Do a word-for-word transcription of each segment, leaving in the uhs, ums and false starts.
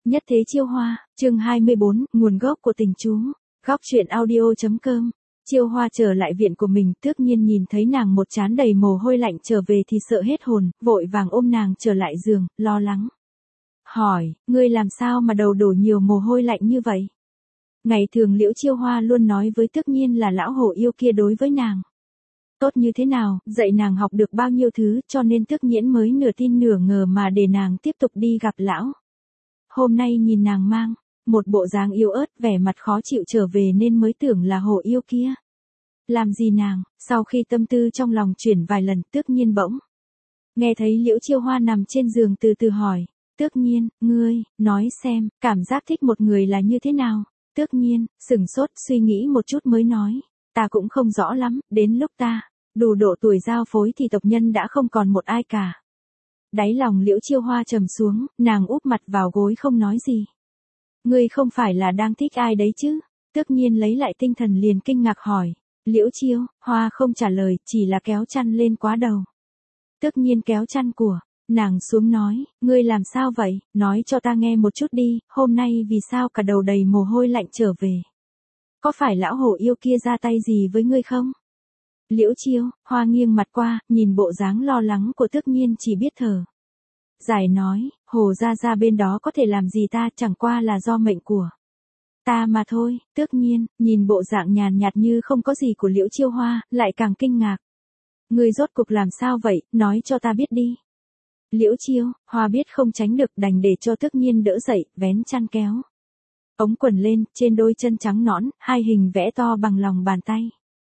Nhất thế chiêu hoa, chương hai mươi bốn, nguồn gốc của tình chú. Góc truyện audio chấm com. Chiêu hoa trở lại viện của mình, Tước Nhiên nhìn thấy nàng một trán đầy mồ hôi lạnh trở về thì sợ hết hồn, vội vàng ôm nàng trở lại giường, lo lắng. Hỏi, ngươi làm sao mà đầu đổ nhiều mồ hôi lạnh như vậy? Ngày thường Liễu Chiêu Hoa luôn nói với Tước Nhiên là lão hổ yêu kia đối với nàng tốt như thế nào, dạy nàng học được bao nhiêu thứ, cho nên Tước Nhiên mới nửa tin nửa ngờ mà để nàng tiếp tục đi gặp lão. Hôm nay nhìn nàng mang một bộ dáng yếu ớt, vẻ mặt khó chịu trở về nên mới tưởng là hổ yêu kia. Làm gì nàng? Sau khi tâm tư trong lòng chuyển vài lần, Tước Nhiên bỗng nghe thấy Liễu Chiêu Hoa nằm trên giường từ từ hỏi, Tước Nhiên, ngươi, nói xem, cảm giác thích một người là như thế nào? Tước Nhiên, sửng sốt suy nghĩ một chút mới nói, ta cũng không rõ lắm, đến lúc ta đủ độ tuổi giao phối thì tộc nhân đã không còn một ai cả. Đáy lòng Liễu Chiêu Hoa trầm xuống, nàng úp mặt vào gối không nói gì. Ngươi không phải là đang thích ai đấy chứ? Tước Nhiên lấy lại tinh thần liền kinh ngạc hỏi. Liễu Chiêu Hoa không trả lời, chỉ là kéo chăn lên quá đầu. Tước Nhiên kéo chăn của nàng xuống nói, ngươi làm sao vậy, nói cho ta nghe một chút đi, hôm nay vì sao cả đầu đầy mồ hôi lạnh trở về? Có phải lão hổ yêu kia ra tay gì với ngươi không? Liễu Chiêu Hoa nghiêng mặt qua, nhìn bộ dáng lo lắng của Tước Nhiên chỉ biết thở giải nói, hồ gia gia bên đó có thể làm gì ta, chẳng qua là do mệnh của ta mà thôi. Tước Nhiên nhìn bộ dạng nhàn nhạt như không có gì của Liễu Chiêu Hoa, lại càng kinh ngạc. Ngươi rốt cuộc làm sao vậy, nói cho ta biết đi. Liễu Chiêu Hoa biết không tránh được, đành để cho Tước Nhiên đỡ dậy, vén chăn kéo ống quần lên, trên đôi chân trắng nõn, hai hình vẽ to bằng lòng bàn tay.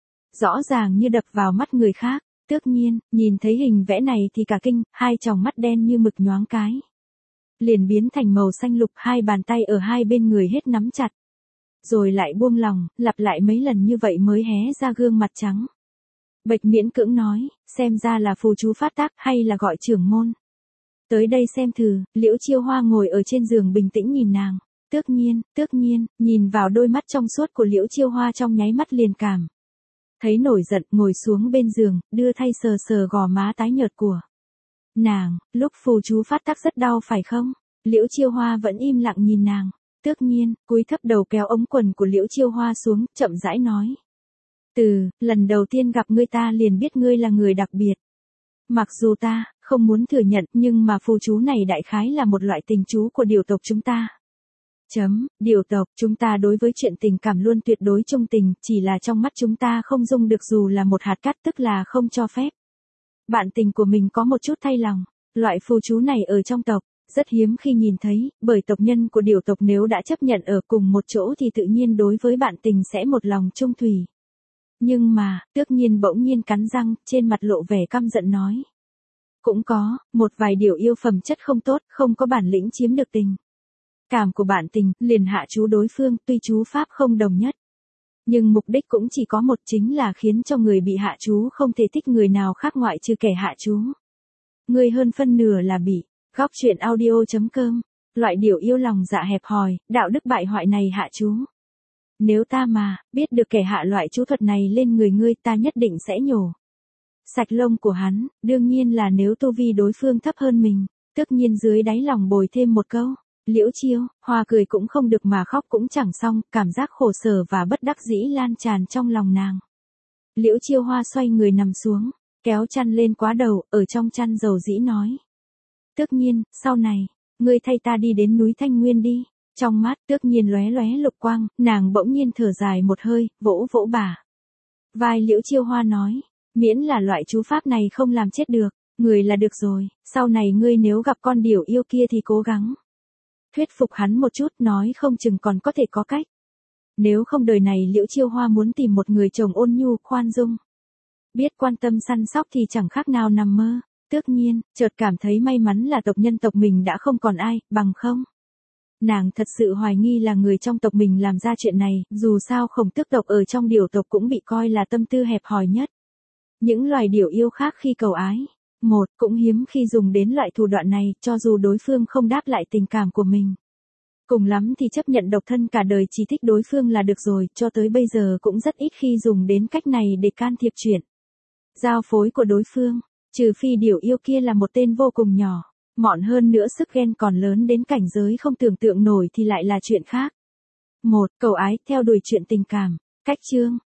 Rõ ràng như đập vào mắt người khác. Tước Nhiên nhìn thấy hình vẽ này thì cả kinh, hai tròng mắt đen như mực nhoáng cái liền biến thành màu xanh lục, hai bàn tay ở hai bên người hết nắm chặt, rồi lại buông lòng, lặp lại mấy lần như vậy mới hé ra gương mặt trắng bệch miễn cưỡng nói, xem ra là phù chú phát tác, hay là gọi trưởng môn tới đây xem thử. Liễu Chiêu Hoa ngồi ở trên giường bình tĩnh nhìn nàng. Tước Nhiên, Tước Nhiên nhìn vào đôi mắt trong suốt của Liễu Chiêu Hoa, trong nháy mắt liền cảm thấy nổi giận, ngồi xuống bên giường, đưa thay sờ sờ gò má tái nhợt của nàng. Lúc phù chú phát tác rất đau phải không? Liễu Chiêu Hoa vẫn im lặng nhìn nàng. Tước Nhiên cúi thấp đầu kéo ống quần của Liễu Chiêu Hoa xuống, chậm rãi nói, từ lần đầu tiên gặp ngươi ta liền biết ngươi là người đặc biệt. Mặc dù ta không muốn thừa nhận, nhưng mà phù chú này đại khái là một loại tình chú của điều tộc chúng ta. Chấm, điều tộc chúng ta đối với chuyện tình cảm luôn tuyệt đối trung tình, chỉ là trong mắt chúng ta không dung được dù là một hạt cát, tức là không cho phép bạn tình của mình có một chút thay lòng. Loại phù chú này ở trong tộc rất hiếm khi nhìn thấy, bởi tộc nhân của điều tộc nếu đã chấp nhận ở cùng một chỗ thì tự nhiên đối với bạn tình sẽ một lòng trung thủy. Nhưng mà, Tước Nhiên bỗng nhiên cắn răng, trên mặt lộ vẻ căm giận nói, cũng có một vài điều yêu phẩm chất không tốt, không có bản lĩnh chiếm được tình cảm của bạn tình, liền hạ chú đối phương, tuy chú pháp không đồng nhất, nhưng mục đích cũng chỉ có một, chính là khiến cho người bị hạ chú không thể thích người nào khác ngoại trừ kẻ hạ chú. Người hơn phân nửa là bị. Góc truyện audio chấm com. Loại điều yêu lòng dạ hẹp hòi, đạo đức bại hoại này hạ chú. Nếu ta mà biết được kẻ hạ loại chú thuật này lên người ngươi, ta nhất định sẽ nhổ sạch lông của hắn. Đương nhiên là nếu tu vi đối phương thấp hơn mình. Tước Nhiên dưới đáy lòng bồi thêm một câu. Liễu Chiêu Hoa cười cũng không được mà khóc cũng chẳng xong, cảm giác khổ sở và bất đắc dĩ lan tràn trong lòng nàng. Liễu Chiêu Hoa xoay người nằm xuống, kéo chăn lên quá đầu, ở trong chăn dầu dĩ nói, Tước Nhiên, sau này ngươi thay ta đi đến núi Thanh Nguyên đi. Trong mắt Tước Nhiên lóe lóe lục quang, nàng bỗng nhiên thở dài một hơi, vỗ vỗ bả vai Liễu Chiêu Hoa nói, miễn là loại chú pháp này không làm chết được người là được rồi, sau này ngươi nếu gặp con điểu yêu kia thì cố gắng thuyết phục hắn một chút, nói không chừng còn có thể có cách. Nếu không đời này Liễu Chiêu Hoa muốn tìm một người chồng ôn nhu, khoan dung, biết quan tâm săn sóc thì chẳng khác nào nằm mơ. Tước Nhiên chợt cảm thấy may mắn là tộc nhân tộc mình đã không còn ai, bằng không nàng thật sự hoài nghi là người trong tộc mình làm ra chuyện này, dù sao Khổng Tước tộc ở trong điều tộc cũng bị coi là tâm tư hẹp hòi nhất. Những loài điểu yêu khác khi cầu ái, một, cũng hiếm khi dùng đến loại thủ đoạn này, cho dù đối phương không đáp lại tình cảm của mình. Cùng lắm thì chấp nhận độc thân cả đời, chỉ thích đối phương là được rồi, cho tới bây giờ cũng rất ít khi dùng đến cách này để can thiệp chuyện giao phối của đối phương, trừ phi điểu yêu kia là một tên vô cùng nhỏ. Mọn hơn nữa sức ghen còn lớn đến cảnh giới không tưởng tượng nổi thì lại là chuyện khác. một. Cầu ái, theo đuổi chuyện tình cảm. Cách chương.